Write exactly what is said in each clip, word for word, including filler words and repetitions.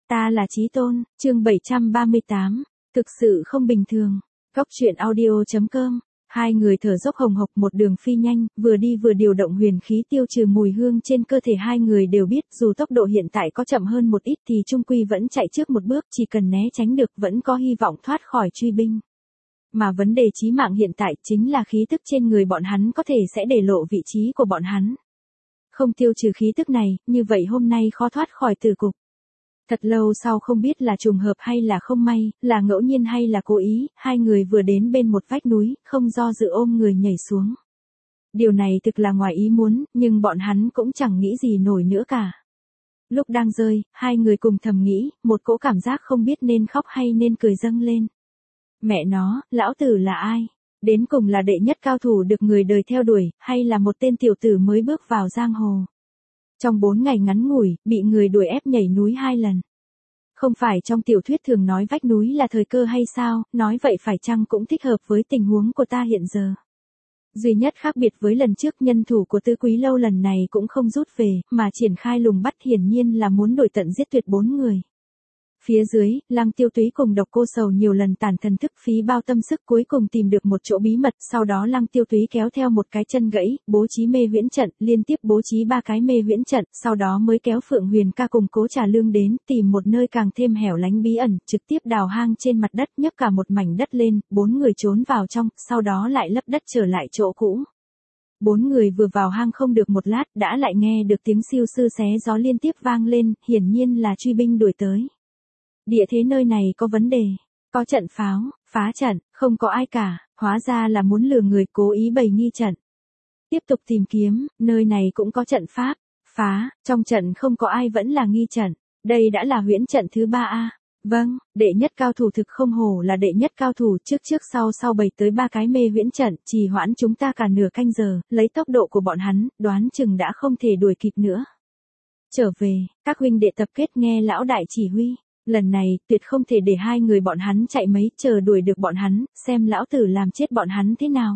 Ta là Chí Tôn, chương bảy trăm ba mươi tám, thực sự không bình thường. Góc truyện audio chấm com. Hai người thở dốc hồng hộc một đường phi nhanh, vừa đi vừa điều động huyền khí tiêu trừ mùi hương trên cơ thể. Hai người đều biết dù tốc độ hiện tại có chậm hơn một ít thì chung quy vẫn chạy trước một bước, chỉ cần né tránh được vẫn có hy vọng thoát khỏi truy binh. Mà vấn đề chí mạng hiện tại chính là khí tức trên người bọn hắn có thể sẽ để lộ vị trí của bọn hắn. Không tiêu trừ khí tức này, như vậy hôm nay khó thoát khỏi tử cục. Thật lâu sau không biết là trùng hợp hay là không may, là ngẫu nhiên hay là cố ý, hai người vừa đến bên một vách núi, không do dự ôm người nhảy xuống. Điều này thực là ngoài ý muốn, nhưng bọn hắn cũng chẳng nghĩ gì nổi nữa cả. Lúc đang rơi, hai người cùng thầm nghĩ, một cỗ cảm giác không biết nên khóc hay nên cười dâng lên. Mẹ nó, lão tử là ai? Đến cùng là đệ nhất cao thủ được người đời theo đuổi, hay là một tên tiểu tử mới bước vào giang hồ? Trong bốn ngày ngắn ngủi, bị người đuổi ép nhảy núi hai lần. Không phải trong tiểu thuyết thường nói vách núi là thời cơ hay sao, nói vậy phải chăng cũng thích hợp với tình huống của ta hiện giờ. Duy nhất khác biệt với lần trước, nhân thủ của Tứ Quý Lâu lần này cũng không rút về, mà triển khai lùng bắt, hiển nhiên là muốn đuổi tận giết tuyệt bốn người. Phía dưới, Lăng Tiêu Túy cùng Độc Cô Sầu nhiều lần tản thần thức phí bao tâm sức cuối cùng tìm được một chỗ bí mật, sau đó Lăng Tiêu Túy kéo theo một cái chân gãy, bố trí mê huyễn trận, liên tiếp bố trí ba cái mê huyễn trận, sau đó mới kéo Phượng Huyền Ca cùng Cố Trà Lương đến, tìm một nơi càng thêm hẻo lánh bí ẩn, trực tiếp đào hang trên mặt đất, nhấc cả một mảnh đất lên, bốn người trốn vào trong, sau đó lại lấp đất trở lại chỗ cũ. Bốn người vừa vào hang không được một lát, đã lại nghe được tiếng siêu sư xé gió liên tiếp vang lên, hiển nhiên là truy binh đuổi tới. Địa thế nơi này có vấn đề, có trận pháo, phá trận, không có ai cả, hóa ra là muốn lừa người, cố ý bày nghi trận. Tiếp tục tìm kiếm, nơi này cũng có trận pháp, phá, trong trận không có ai vẫn là nghi trận, đây đã là huyễn trận thứ ba a. Vâng, đệ nhất cao thủ thực không hổ là đệ nhất cao thủ, trước trước sau sau bày tới ba cái mê huyễn trận, trì hoãn chúng ta cả nửa canh giờ, lấy tốc độ của bọn hắn, đoán chừng đã không thể đuổi kịp nữa. Trở về, các huynh đệ tập kết nghe lão đại chỉ huy. Lần này, tuyệt không thể để hai người bọn hắn chạy mấy, chờ đuổi được bọn hắn, xem lão tử làm chết bọn hắn thế nào.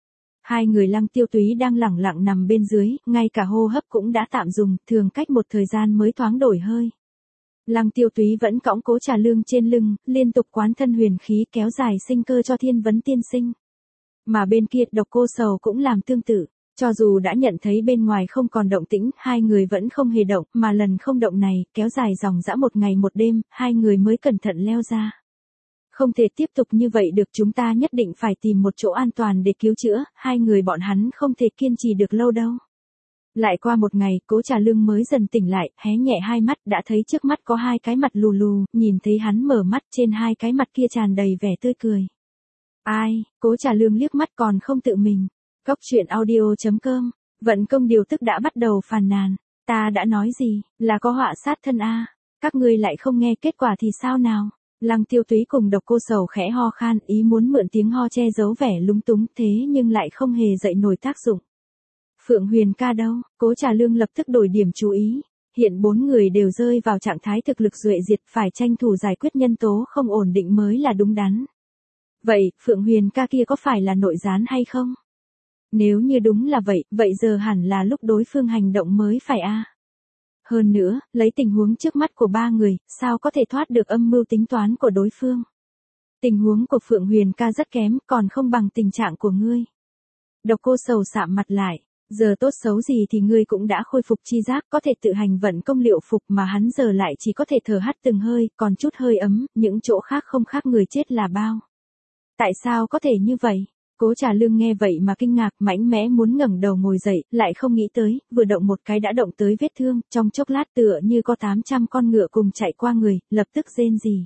Hai người Lăng Tiêu Túy đang lẳng lặng nằm bên dưới, ngay cả hô hấp cũng đã tạm dùng, thường cách một thời gian mới thoáng đổi hơi. Lăng Tiêu Túy vẫn cõng Cố Trà Lương trên lưng, liên tục quán thân huyền khí kéo dài sinh cơ cho Thiên Vấn Tiên Sinh. Mà bên kia Độc Cô Sầu cũng làm tương tự. Cho dù đã nhận thấy bên ngoài không còn động tĩnh, hai người vẫn không hề động, mà lần không động này, kéo dài dòng dã một ngày một đêm, hai người mới cẩn thận leo ra. Không thể tiếp tục như vậy được, chúng ta nhất định phải tìm một chỗ an toàn để cứu chữa, hai người bọn hắn không thể kiên trì được lâu đâu. Lại qua một ngày, Cố Trà Lương mới dần tỉnh lại, hé nhẹ hai mắt, đã thấy trước mắt có hai cái mặt lù lù, nhìn thấy hắn mở mắt, trên hai cái mặt kia tràn đầy vẻ tươi cười. Ai, Cố Trà Lương liếc mắt còn không tự mình. Góc truyện audio chấm com, vận công điều tức đã bắt đầu phàn nàn. Ta đã nói gì, là có họa sát thân a. Các ngươi lại không nghe kết quả thì sao nào? Lăng Tiêu Túy cùng Độc Cô Sầu khẽ ho khan, ý muốn mượn tiếng ho che giấu vẻ lúng túng, thế nhưng lại không hề dậy nổi tác dụng. Phượng Huyền Ca đâu? Cố Trà Lương lập tức đổi điểm chú ý. Hiện bốn người đều rơi vào trạng thái thực lực duệ diệt, phải tranh thủ giải quyết nhân tố không ổn định mới là đúng đắn. Vậy, Phượng Huyền Ca kia có phải là nội gián hay không? Nếu như đúng là vậy, vậy giờ hẳn là lúc đối phương hành động mới phải a. Hơn nữa, lấy tình huống trước mắt của ba người, sao có thể thoát được âm mưu tính toán của đối phương. Tình huống của Phượng Huyền Ca rất kém, còn không bằng tình trạng của ngươi. Độc Cô Sầu sạm mặt lại, giờ tốt xấu gì thì ngươi cũng đã khôi phục chi giác, có thể tự hành vận công liệu phục, mà hắn giờ lại chỉ có thể thở hắt từng hơi, còn chút hơi ấm, những chỗ khác không khác người chết là bao. Tại sao có thể như vậy? Cố Trà Lương nghe vậy mà kinh ngạc, mãnh mẽ muốn ngẩng đầu ngồi dậy, lại không nghĩ tới, vừa động một cái đã động tới vết thương, trong chốc lát tựa như có tám trăm con ngựa cùng chạy qua người, lập tức rên rỉ.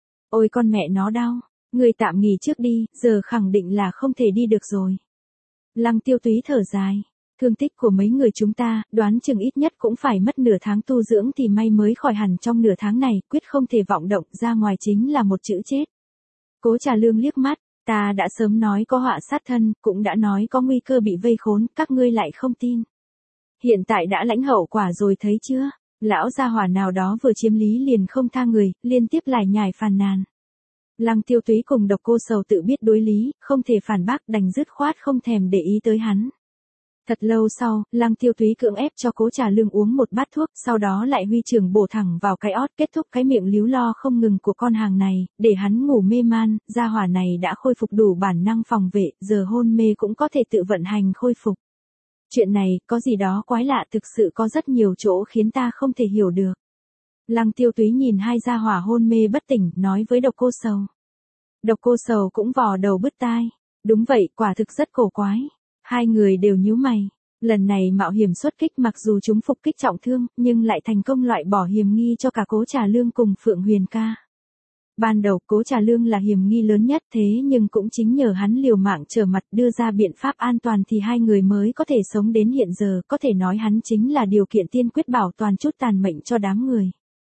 Ôi con mẹ nó đau, người tạm nghỉ trước đi, giờ khẳng định là không thể đi được rồi. Lăng Tiêu Túy thở dài, thương tích của mấy người chúng ta, đoán chừng ít nhất cũng phải mất nửa tháng tu dưỡng thì may mới khỏi hẳn, trong nửa tháng này, quyết không thể vọng động, ra ngoài chính là một chữ chết. Cố Trà Lương liếc mắt. Ta đã sớm nói có họa sát thân, cũng đã nói có nguy cơ bị vây khốn, các ngươi lại không tin. Hiện tại đã lãnh hậu quả rồi thấy chưa? Lão gia hỏa nào đó vừa chiếm lý liền không tha người, liên tiếp lải nhải phàn nàn. Lăng Tiêu Túy cùng Độc Cô Sầu tự biết đối lý, không thể phản bác, đành dứt khoát không thèm để ý tới hắn. Thật lâu sau, Lăng Tiêu Túy cưỡng ép cho Cố Trà Lương uống một bát thuốc, sau đó lại huy trường bổ thẳng vào cái ót, kết thúc cái miệng líu lo không ngừng của con hàng này, để hắn ngủ mê man, gia hỏa này đã khôi phục đủ bản năng phòng vệ, giờ hôn mê cũng có thể tự vận hành khôi phục. Chuyện này, có gì đó quái lạ, thực sự có rất nhiều chỗ khiến ta không thể hiểu được. Lăng Tiêu Túy nhìn hai gia hỏa hôn mê bất tỉnh, nói với Độc Cô Sầu. Độc Cô Sầu cũng vò đầu bứt tai. Đúng vậy, quả thực rất cổ quái. Hai người đều nhíu mày. Lần này mạo hiểm xuất kích mặc dù chúng phục kích trọng thương, nhưng lại thành công loại bỏ hiểm nghi cho cả Cố Trà Lương cùng Phượng Huyền ca. Ban đầu Cố Trà Lương là hiểm nghi lớn nhất, thế nhưng cũng chính nhờ hắn liều mạng trở mặt đưa ra biện pháp an toàn thì hai người mới có thể sống đến hiện giờ, có thể nói hắn chính là điều kiện tiên quyết bảo toàn chút tàn mệnh cho đám người.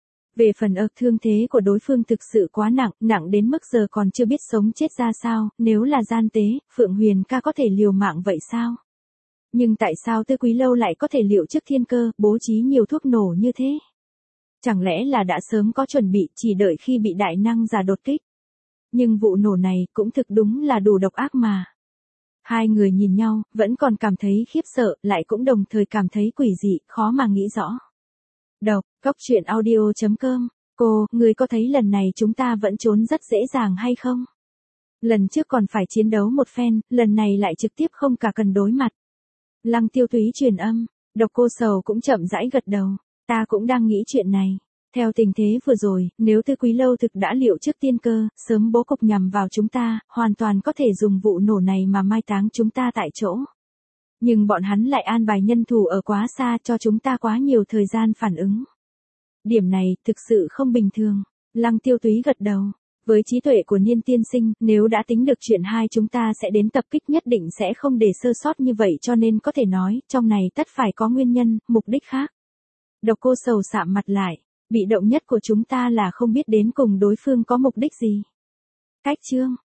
Về phần ơ, thương thế của đối phương thực sự quá nặng, nặng đến mức giờ còn chưa biết sống chết ra sao, nếu là gian tế, Phượng Huyền ca có thể liều mạng vậy sao? Nhưng tại sao Tư Quý Lâu lại có thể liệu trước thiên cơ, bố trí nhiều thuốc nổ như thế? Chẳng lẽ là đã sớm có chuẩn bị, chỉ đợi khi bị đại năng giả đột kích? Nhưng vụ nổ này cũng thực đúng là đủ độc ác mà. Hai người nhìn nhau, vẫn còn cảm thấy khiếp sợ, lại cũng đồng thời cảm thấy quỷ dị, khó mà nghĩ rõ. Đọc, Góc Truyện Audio chấm com. Cô, người có thấy lần này chúng ta vẫn trốn rất dễ dàng hay không? Lần trước còn phải chiến đấu một phen, lần này lại trực tiếp không cả cần đối mặt. Lăng Tiêu Túy truyền âm, Độc Cô Sầu cũng chậm rãi gật đầu. Ta cũng đang nghĩ chuyện này. Theo tình thế vừa rồi, nếu Tư Quý Lâu thực đã liệu trước tiên cơ, sớm bố cục nhằm vào chúng ta, hoàn toàn có thể dùng vụ nổ này mà mai táng chúng ta tại chỗ. Nhưng bọn hắn lại an bài nhân thủ ở quá xa, cho chúng ta quá nhiều thời gian phản ứng. Điểm này, thực sự không bình thường. Lăng Tiêu Túy gật đầu. Với trí tuệ của Niên tiên sinh, nếu đã tính được chuyện hai chúng ta sẽ đến tập kích nhất định sẽ không để sơ sót như vậy, cho nên có thể nói, trong này tất phải có nguyên nhân, mục đích khác. Độc Cô Sầu sạm mặt lại. Bị động nhất của chúng ta là không biết đến cùng đối phương có mục đích gì. Cách chương.